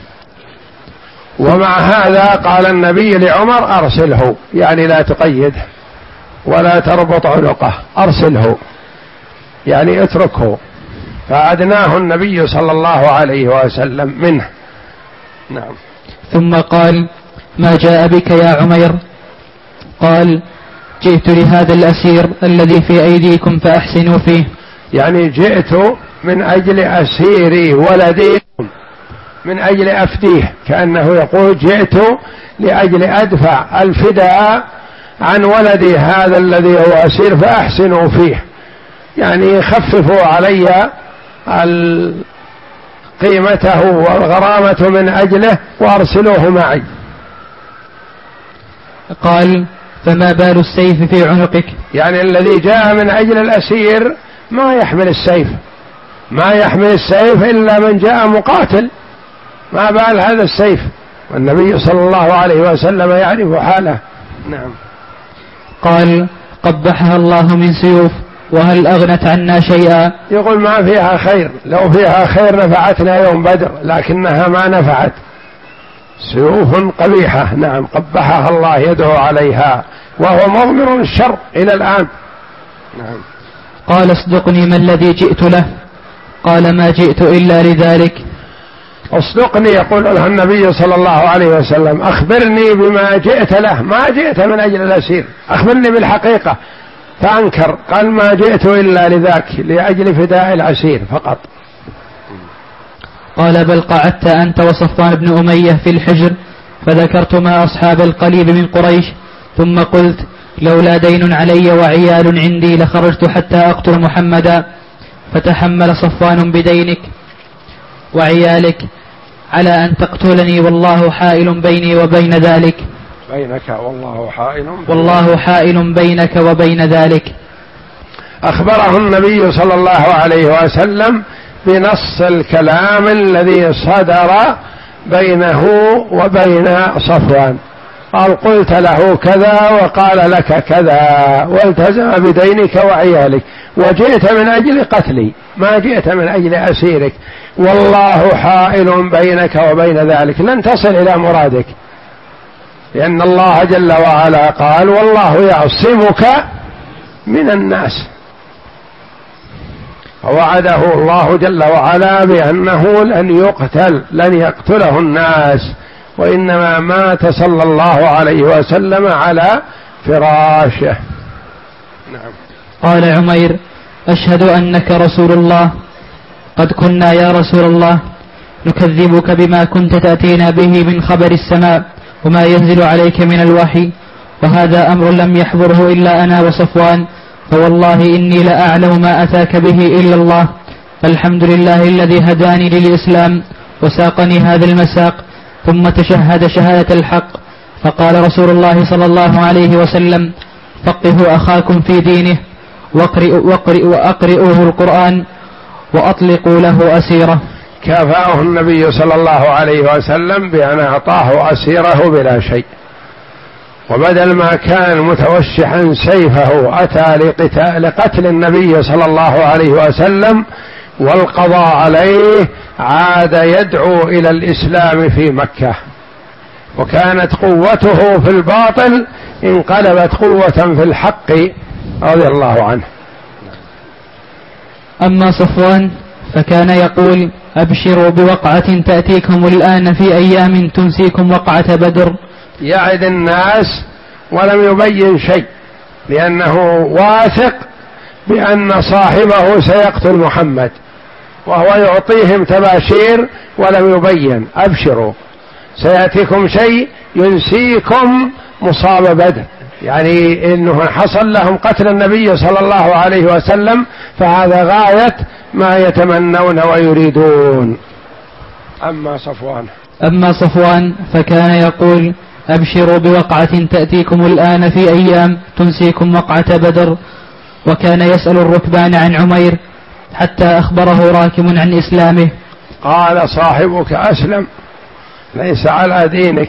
ومع هذا قال النبي لعمر أرسله، يعني لا تقيده ولا تربط عنقه، أرسله يعني اتركه، فأدناه النبي صلى الله عليه وسلم منه. نعم. ثم قال ما جاء بك يا عمير؟ قال جئت لهذا الأسير الذي في أيديكم فأحسنوا فيه، يعني جئت من أجل أسيري ولدي، من أجل أفديه، كأنه يقول جئت لأجل أدفع الفداء عن ولدي هذا الذي هو أسير فأحسنوا فيه، يعني خففوا علي قيمته والغرامة من أجله وأرسلوه معي. قال فما بال السيف في عنقك؟ يعني الذي جاء من أجل الأسير ما يحمل السيف، ما يحمل السيف إلا من جاء مقاتل، ما بال هذا السيف، والنبي صلى الله عليه وسلم يعرف حاله. نعم. قال قبحها الله من سيوف، وهل أغنت عنا شيئا؟ يقول ما فيها خير، لو فيها خير نفعتنا يوم بدر، لكنها ما نفعت، سيوف قبيحة. نعم، قبحها الله يدعو عليها وهو مضمر الشر إلى الآن. نعم. قال اصدقني ما الذي جئت له؟ قال ما جئت إلا لذلك. اصدقني يقول له النبي صلى الله عليه وسلم، أخبرني بما جئت له، ما جئت من أجل الأسير، أخبرني بالحقيقة. فأنكر، قال ما جئت إلا لذاك، لأجل فداء الأسير فقط. قال بل قعدت أنت وصفوان بن أمية في الحجر، فذكرت ما أصحاب القليب من قريش، ثم قلت لولا دين علي وعيال عندي لخرجت حتى أقتل محمدا، فتحمل صفوان بدينك وعيالك على أن تقتلني، والله حائل بيني وبين ذلك. بينك والله حائل والله حائل بينك وبين ذلك. أخبره النبي صلى الله عليه وسلم بنص الكلام الذي صدر بينه وبين صفوان، قال قلت له كذا وقال لك كذا، والتزم بدينك وعيالك، وجئت من أجل قتلي، ما جئت من أجل أسيرك، والله حائل بينك وبين ذلك، لن تصل إلى مرادك، لأن الله جل وعلا قال والله يعصمك من الناس، ووعده الله جل وعلا بأنه لن يقتل، لن يقتله الناس، وإنما مات صلى الله عليه وسلم على فراشه. نعم. قال عمير أشهد أنك رسول الله، قد كنا يا رسول الله نكذبك بما كنت تأتينا به من خبر السماء وما ينزل عليك من الوحي، وهذا أمر لم يحضره إلا أنا وصفوان، فوالله إني لأعلم ما أتاك به إلا الله، فالحمد لله الذي هداني للإسلام وساقني هذا المساق. ثم تشهد شهادة الحق، فقال رسول الله صلى الله عليه وسلم فقهوا أخاكم في دينه وأقرئوه القرآن وأطلقوا له أسيره. كافأه النبي صلى الله عليه وسلم بأن أعطاه أسيره بلا شيء، وبدل ما كان متوشحا سيفه أتى لقتل النبي صلى الله عليه وسلم والقضاء عليه، عاد يدعو إلى الإسلام في مكة، وكانت قوته في الباطل انقلبت قوة في الحق رضي الله عنه. أما صفوان فكان يقول أبشروا بوقعة تأتيكم الآن في أيام تنسيكم وقعة بدر، يعد الناس ولم يبين شيء، لأنه واثق بأن صاحبه سيقتل محمد، وهو يعطيهم تباشير ولم يبين: أبشروا سيأتيكم شيء ينسيكم مصاب بدر، يعني إنه حصل لهم قتل النبي صلى الله عليه وسلم، فهذا غاية ما يتمنون ويريدون. أما صفوان أما صفوان فكان يقول: أبشروا بوقعة تأتيكم الآن في أيام تنسيكم وقعة بدر. وكان يسأل الركبان عن عمير حتى أخبره راكب عن إسلامه. قال: صاحبك أسلم، ليس على دينك.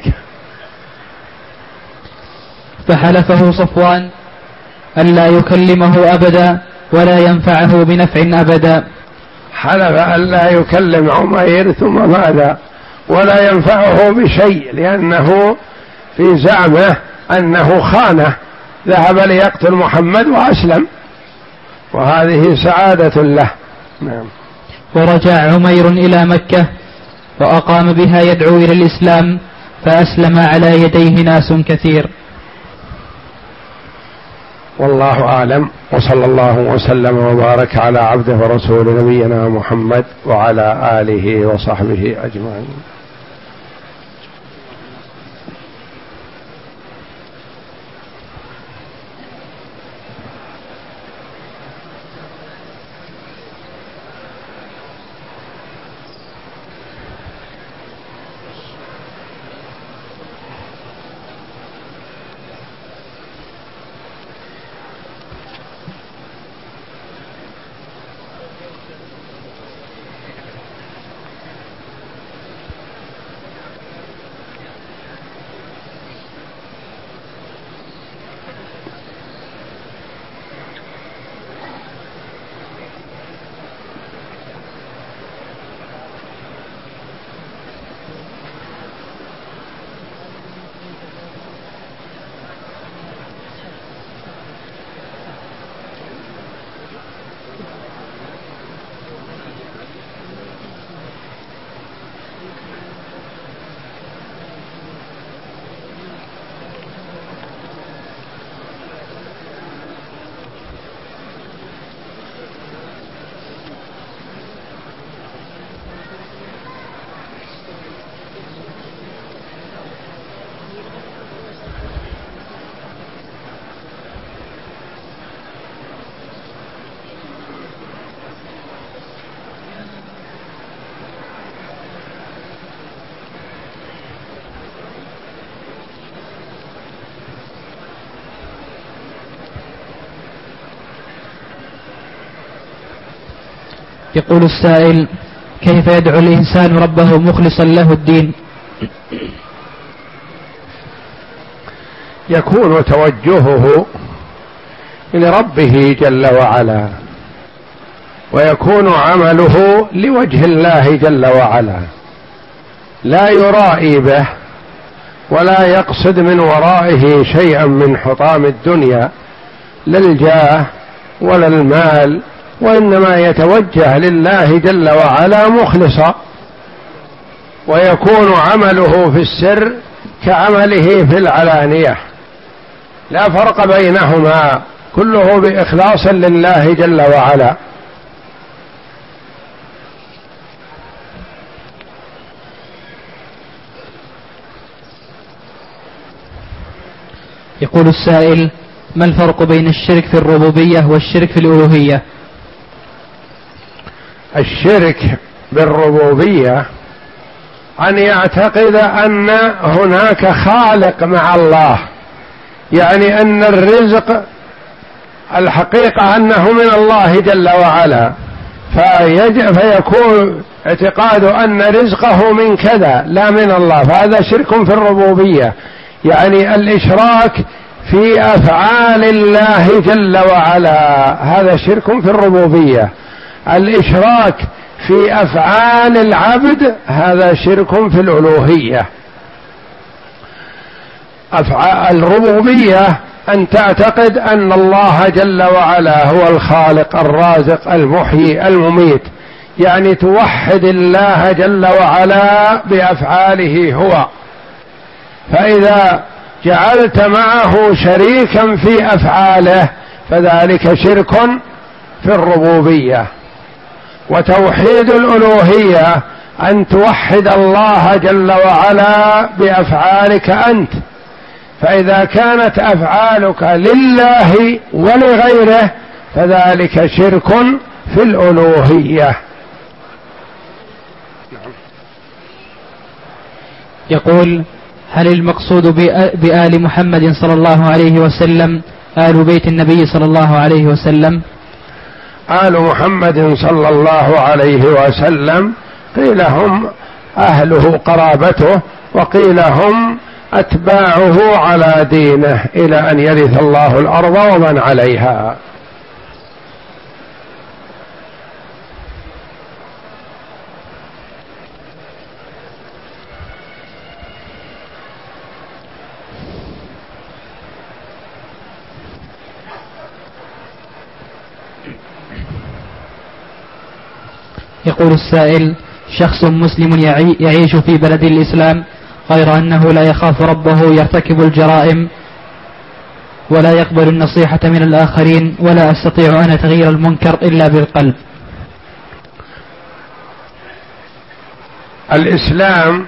فحلفه صفوان ألا يكلمه أبدا ولا ينفعه بنفع أبدا. حلف ألا يكلم عمير ثم ماذا؟ ولا ينفعه بشيء، لأنه في زعمه أنه خانه، ذهب ليقتل محمد وأسلم، وهذه سعادة له. نعم. ورجع عمير إلى مكة وأقام بها يدعو إلى الإسلام، فأسلم على يديه ناس كثير. والله أعلم، وصلى الله وسلم وبارك على عبده ورسوله نبينا محمد وعلى آله وصحبه أجمعين. يقول السائل: كيف يدعو الإنسان ربه مخلصا له الدين؟ يكون توجهه إلى ربه جل وعلا، ويكون عمله لوجه الله جل وعلا، لا يرائي به ولا يقصد من ورائه شيئا من حطام الدنيا، لا الجاه ولا المال، وإنما يتوجه لله جل وعلا مخلصا، ويكون عمله في السر كعمله في العلانية، لا فرق بينهما، كله بإخلاص لله جل وعلا. يقول السائل: ما الفرق بين الشرك في الربوبية والشرك في الألوهية؟ الشرك بالربوبية أن يعتقد أن هناك خالق مع الله، يعني أن الرزق الحقيقة أنه من الله جل وعلا، فيكون اعتقاد أن رزقه من كذا لا من الله، فهذا شرك في الربوبية، يعني الإشراك في أفعال الله جل وعلا، هذا شرك في الربوبية. الإشراك في أفعال العبد هذا شرك في الألوهية. أفعال الربوبية أن تعتقد أن الله جل وعلا هو الخالق الرازق المحيي المميت، يعني توحد الله جل وعلا بأفعاله هو. فإذا جعلت معه شريكا في أفعاله فذلك شرك في الربوبية. وتوحيد الألوهية أن توحد الله جل وعلا بأفعالك أنت، فإذا كانت أفعالك لله ولغيره فذلك شرك في الألوهية. يقول: هل المقصود بآل محمد صلى الله عليه وسلم آل بيت النبي صلى الله عليه وسلم؟ آل محمد صلى الله عليه وسلم قيل هم أهله قرابته، وقيل هم أتباعه على دينه إلى أن يرث الله الأرض ومن عليها. يقول السائل: شخص مسلم يعيش في بلد الإسلام غير أنه لا يخاف ربه، يرتكب الجرائم ولا يقبل النصيحة من الآخرين، ولا أستطيع أن أتغير المنكر إلا بالقلب. الإسلام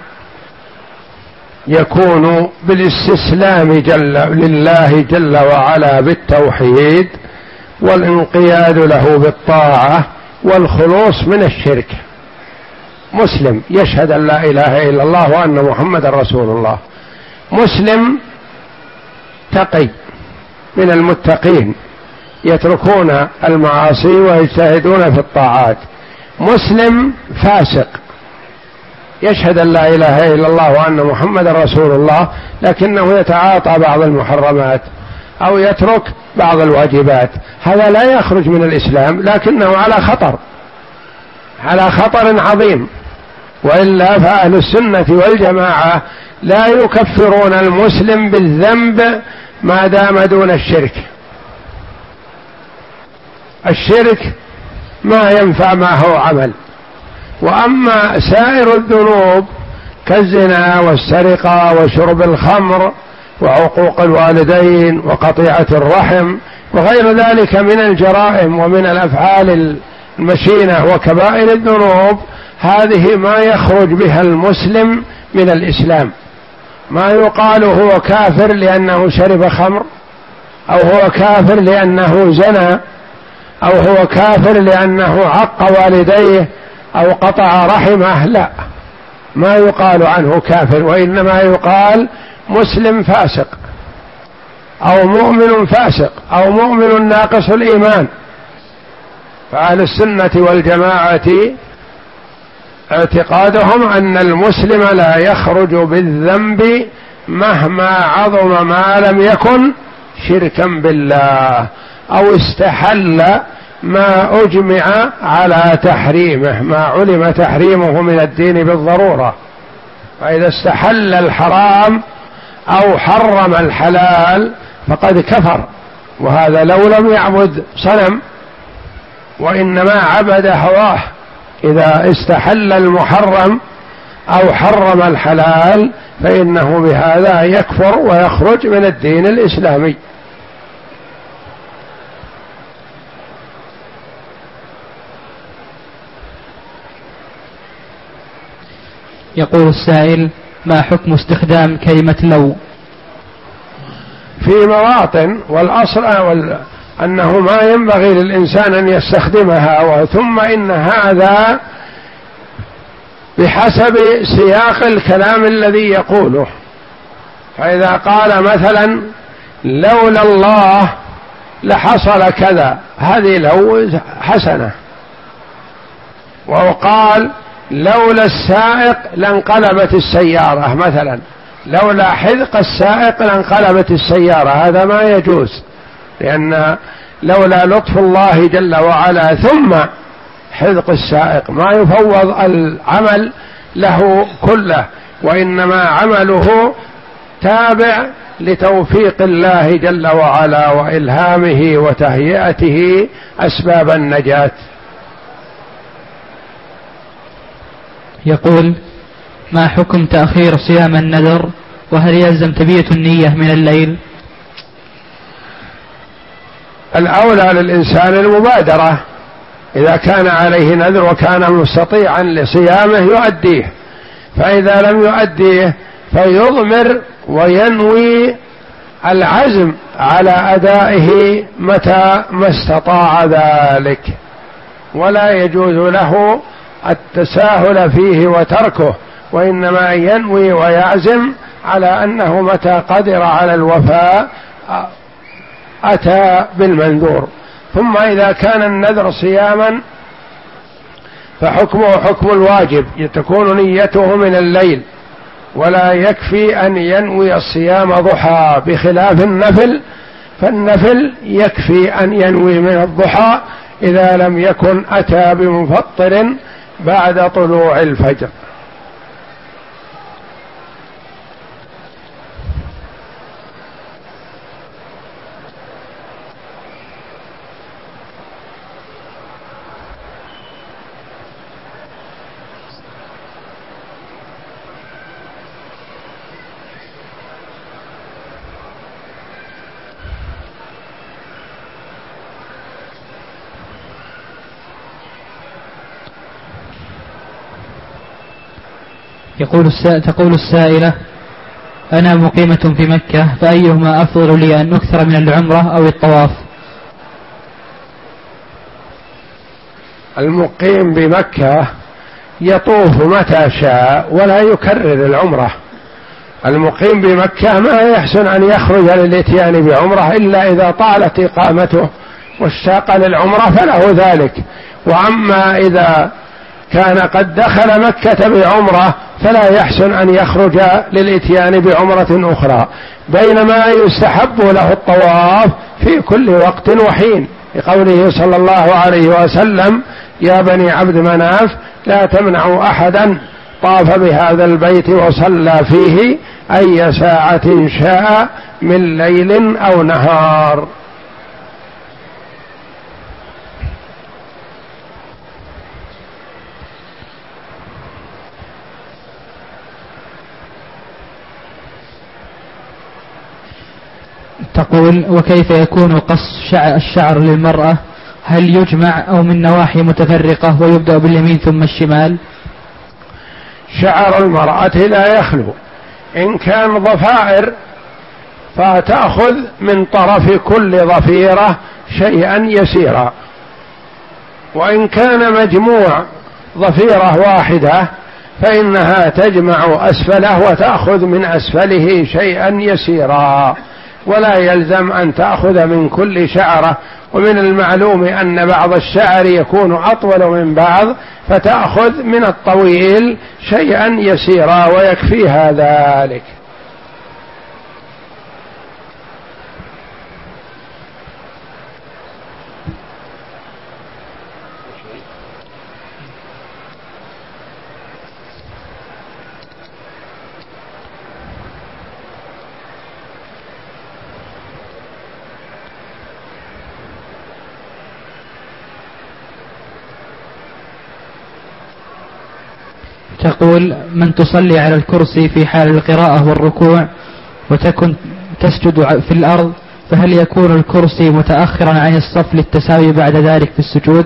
يكون بالاستسلام جل لله جل وعلا بالتوحيد، والانقياد له بالطاعة، والخلوص من الشرك. مسلم يشهد أن لا إله إلا الله وأن محمد رسول الله، مسلم تقي من المتقين يتركون المعاصي ويجتهدون في الطاعات، مسلم فاسق يشهد أن لا إله إلا الله وأن محمد رسول الله لكنه يتعاطى بعض المحرمات أو يترك بعض الواجبات، هذا لا يخرج من الإسلام لكنه على خطر على خطر عظيم. وإلا فأهل السنة والجماعة لا يكفرون المسلم بالذنب ما دام دون الشرك. الشرك ما ينفع ما هو عمل، وأما سائر الذنوب كالزنا والسرقة وشرب الخمر وعقوق الوالدين وقطيعة الرحم وغير ذلك من الجرائم ومن الأفعال المشينة وكبائر الذنوب، هذه ما يخرج بها المسلم من الإسلام. ما يقال هو كافر لأنه شرب خمر، أو هو كافر لأنه زنى، أو هو كافر لأنه عق والديه أو قطع رحمه، لا، ما يقال عنه كافر، وإنما يقال مسلم فاسق أو مؤمن فاسق أو مؤمن ناقص الإيمان. فأهل السنة والجماعة اعتقادهم أن المسلم لا يخرج بالذنب مهما عظم ما لم يكن شركا بالله أو استحل ما أجمع على تحريمه، ما علم تحريمه من الدين بالضرورة. فإذا استحل الحرام أو حرم الحلال فقد كفر، وهذا لو لم يعبد صنم وإنما عبد هواه. إذا استحل المحرم أو حرم الحلال فإنه بهذا يكفر ويخرج من الدين الإسلامي. يقول السائل: ما حكم استخدام كلمة لو؟ في مواطن، والأصل أنه ما ينبغي للإنسان أن يستخدمها، ثم إن هذا بحسب سياق الكلام الذي يقوله. فإذا قال مثلا لولا الله لحصل كذا، هذه لو حسنة. وقال لولا السائق لانقلبت السيارة مثلا، لولا حذق السائق لانقلبت السيارة، هذا ما يجوز، لأن لولا لطف الله جل وعلا ثم حذق السائق، ما يفوض العمل له كله، وإنما عمله تابع لتوفيق الله جل وعلا وإلهامه وتهيئته أسباب النجاة. يقول: ما حكم تأخير صيام النذر وهل يلزم تبية النية من الليل؟ الأولى للإنسان المبادرة، إذا كان عليه نذر وكان مستطيعا لصيامه يؤديه، فإذا لم يؤديه فيضمر وينوي العزم على أدائه متى ما استطاع ذلك، ولا يجوز له التساهل فيه وتركه، وإنما ينوي ويعزم على أنه متى قدر على الوفاء أتى بالمنذور. ثم إذا كان النذر صياما فحكمه حكم الواجب، تكون نيته من الليل، ولا يكفي أن ينوي الصيام ضحى، بخلاف النفل، فالنفل يكفي أن ينوي من الضحى إذا لم يكن أتى بمفطر بعد طلوع الفجر. يقول السائل تقول السائلة: أنا مقيمة في مكة، فأيهما أفضل لي، أن أكثر من العمرة أو الطواف؟ المقيم بمكة يطوف متى شاء ولا يكرر العمرة. المقيم بمكة ما يحسن أن يخرج للإتيان بعمرة إلا إذا طالت إقامته واشتاق للعمرة فله ذلك. وأما إذا كان قد دخل مكة بعمرة فلا يحسن أن يخرج للإتيان بعمرة أخرى، بينما يستحب له الطواف في كل وقت وحين، لقوله صلى الله عليه وسلم: يا بني عبد مناف لا تمنعوا أحدا طاف بهذا البيت وصلى فيه أي ساعة شاء من ليل أو نهار. تقول: وكيف يكون قص الشعر للمرأة؟ هل يجمع أو من نواحي متفرقة ويبدأ باليمين ثم الشمال؟ شعر المرأة لا يخلو، إن كان ضفائر فتأخذ من طرف كل ضفيرة شيئا يسيرا، وإن كان مجموع ضفيرة واحدة فإنها تجمع أسفله وتأخذ من أسفله شيئا يسيرا، ولا يلزم أن تأخذ من كل شعرة. ومن المعلوم أن بعض الشعر يكون أطول من بعض، فتأخذ من الطويل شيئا يسيرا ويكفيها ذلك. تقول: من تصلي على الكرسي في حال القراءة والركوع وتكن تسجد في الأرض، فهل يكون الكرسي متأخرا عن الصف للتساوي بعد ذلك في السجود؟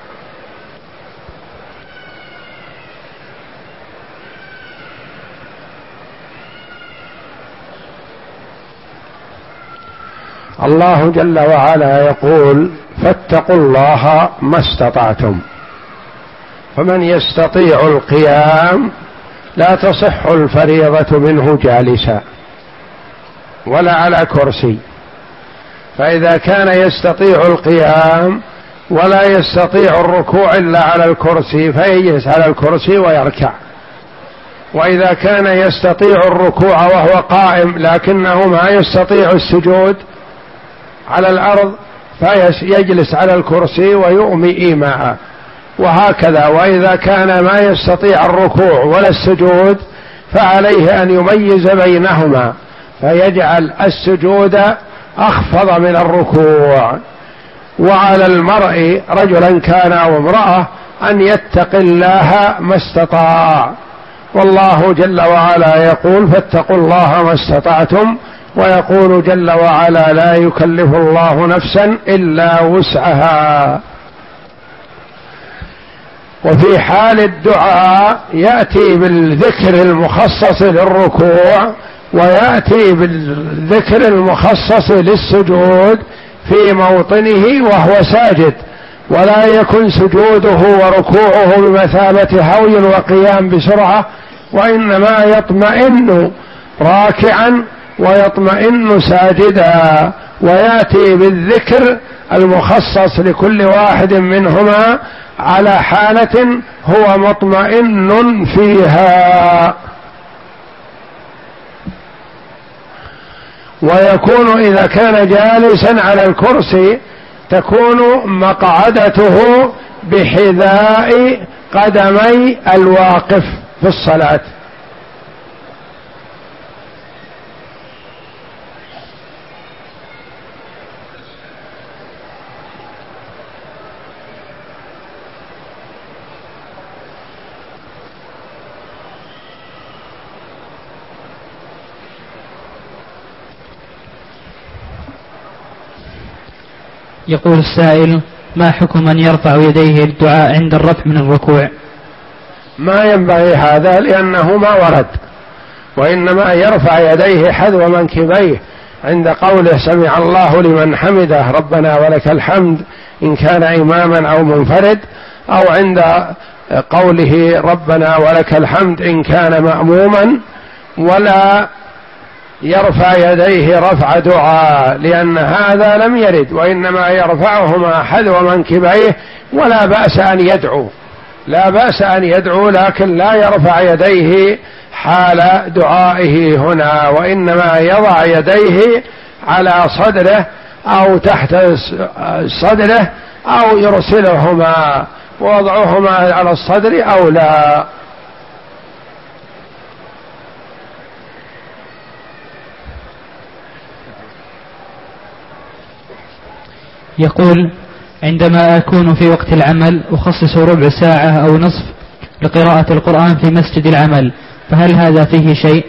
الله جل وعلا يقول: فاتقوا الله ما استطعتم، فمن يستطيع القيام لا تصح الفريضة منه جالسا ولا على كرسي، فإذا كان يستطيع القيام ولا يستطيع الركوع إلا على الكرسي فيجلس على الكرسي ويركع، وإذا كان يستطيع الركوع وهو قائم لكنه ما يستطيع السجود على الأرض فيجلس على الكرسي ويؤمي إيماء، وهكذا. وإذا كان ما يستطيع الركوع ولا السجود فعليه أن يميز بينهما، فيجعل السجود أخفض من الركوع. وعلى المرء رجلا كان أو امرأة أن يتقي الله ما استطاع، والله جل وعلا يقول فاتقوا الله ما استطعتم، ويقول جل وعلا لا يكلف الله نفسا إلا وسعها. وفي حال الدعاء يأتي بالذكر المخصص للركوع، ويأتي بالذكر المخصص للسجود في موطنه وهو ساجد، ولا يكن سجوده وركوعه بمثابة هوي وقيام بسرعة، وإنما يطمئن راكعا ويطمئن ساجدا، ويأتي بالذكر المخصص لكل واحد منهما على حالة هو مطمئن فيها. ويكون إذا كان جالسا على الكرسي تكون مقعدته بحذاء قدمي الواقف في الصلاة. يقول السائل: ما حكم من يرفع يديه للدعاء عند الرفع من الركوع؟ ما ينبغي هذا لأنه ما ورد، وإنما يرفع يديه حذو منكبيه عند قوله سمع الله لمن حمده ربنا ولك الحمد إن كان إماما أو منفرد، أو عند قوله ربنا ولك الحمد إن كان مأموما، ولا يرفع يديه رفع دعاء لأن هذا لم يرد، وإنما يرفعهما حذو منكبيه. ولا بأس أن يدعو، لا بأس أن يدعو، لكن لا يرفع يديه حال دعائه هنا، وإنما يضع يديه على صدره أو تحت صدره أو يرسلهما، ووضعهما على الصدر أو لا. يقول: عندما أكون في وقت العمل أخصص ربع ساعة أو نصف لقراءة القرآن في مسجد العمل، فهل هذا فيه شيء؟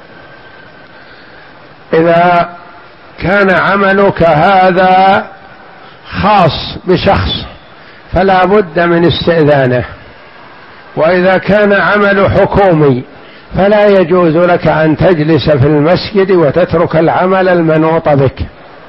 إذا كان عملك هذا خاص بشخص فلا بد من استئذانه، وإذا كان عمل حكومي فلا يجوز لك أن تجلس في المسجد وتترك العمل المنوط بك،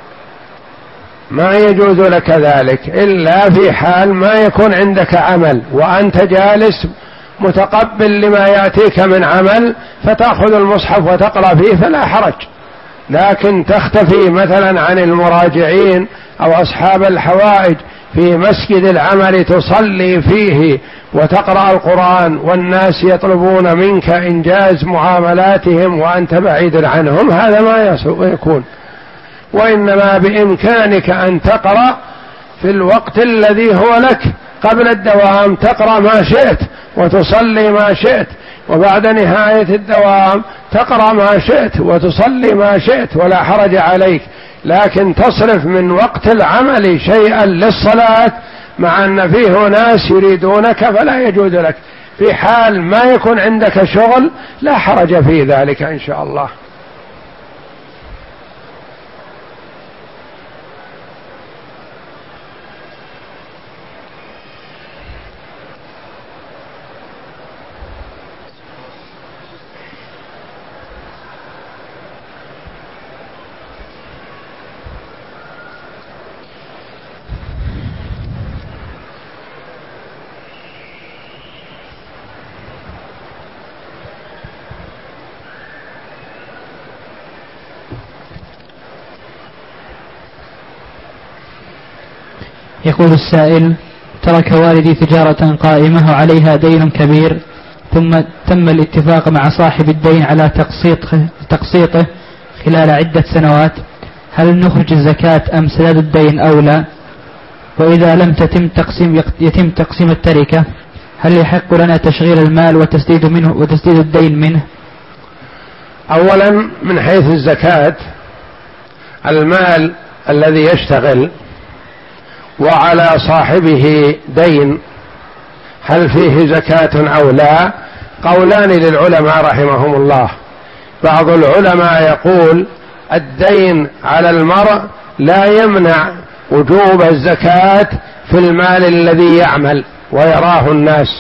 ما يجوز لك ذلك إلا في حال ما يكون عندك عمل وأنت جالس متقبل لما يأتيك من عمل فتأخذ المصحف وتقرأ فيه فلا حرج. لكن تختفي مثلا عن المراجعين أو أصحاب الحوائج في مسجد العمل تصلي فيه وتقرأ القرآن والناس يطلبون منك إنجاز معاملاتهم وأنت بعيد عنهم، هذا ما يكون. وإنما بإمكانك أن تقرأ في الوقت الذي هو لك قبل الدوام، تقرأ ما شئت وتصلي ما شئت، وبعد نهاية الدوام تقرأ ما شئت وتصلي ما شئت، ولا حرج عليك. لكن تصرف من وقت العمل شيئا للصلاة مع أن فيه ناس يريدونك فلا يجوز لك. في حال ما يكون عندك شغل لا حرج في ذلك إن شاء الله. يقول السائل: ترك والدي تجارة قائمة وعليها دين كبير، ثم تم الاتفاق مع صاحب الدين على تقسيط تقسيطه خلال عدة سنوات، هل نخرج الزكاة أم سداد الدين أو لا؟ وإذا لم تتم تقسيم يتم تقسيم التركة هل يحق لنا تشغيل المال وتسديد منه وتسديد الدين منه؟ أولا من حيث الزكاة، المال الذي يشتغل وعلى صاحبه دين هل فيه زكاة أو لا؟ قولان للعلماء رحمهم الله. بعض العلماء يقول الدين على المرء لا يمنع وجوب الزكاة في المال الذي يعمل ويراه الناس،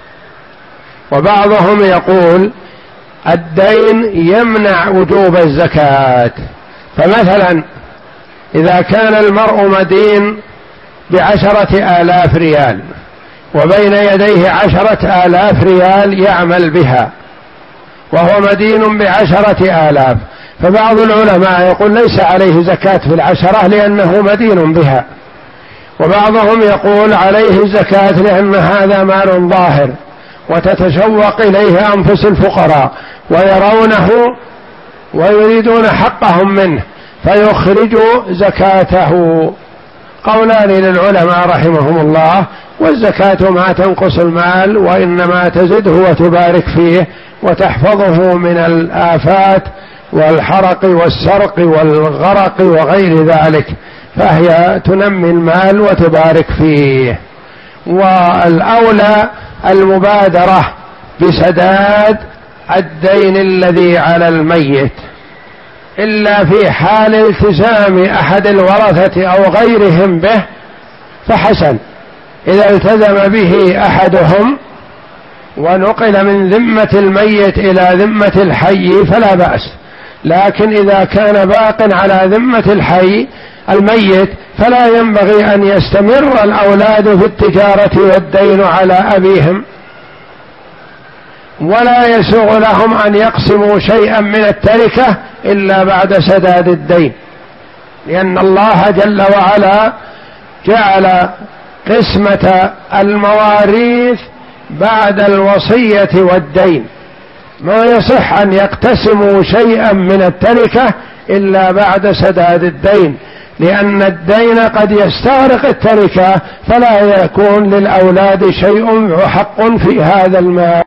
وبعضهم يقول الدين يمنع وجوب الزكاة. فمثلا إذا كان المرء مدين بعشرة آلاف ريال وبين يديه عشرة آلاف ريال يعمل بها وهو مدين بعشرة آلاف، فبعض العلماء يقول ليس عليه زكاة في العشرة لأنه مدين بها، وبعضهم يقول عليه زكاة لأن هذا مال ظاهر وتتشوق إليه أنفس الفقراء ويرونه ويريدون حقهم منه فيخرجوا زكاته. قولان للعلماء رحمهم الله. والزكاة ما تنقص المال وإنما تزده وتبارك فيه وتحفظه من الآفات والحرق والسرق والغرق وغير ذلك، فهي تنمي المال وتبارك فيه. والأولى المبادرة بسداد الدين الذي على الميت، إلا في حال التزام أحد الورثة أو غيرهم به فحسن، إذا التزم به أحدهم ونقل من ذمة الميت إلى ذمة الحي فلا بأس، لكن إذا كان باق على ذمة الحي الميت فلا ينبغي أن يستمر الأولاد في التجارة والدين على أبيهم، ولا يسوغ لهم أن يقسموا شيئا من التركة إلا بعد سداد الدين، لأن الله جل وعلا جعل قسمة المواريث بعد الوصية والدين، ما يصح أن يقتسموا شيئا من التركة إلا بعد سداد الدين، لأن الدين قد يستغرق التركة فلا يكون للأولاد شيء حق في هذا المال.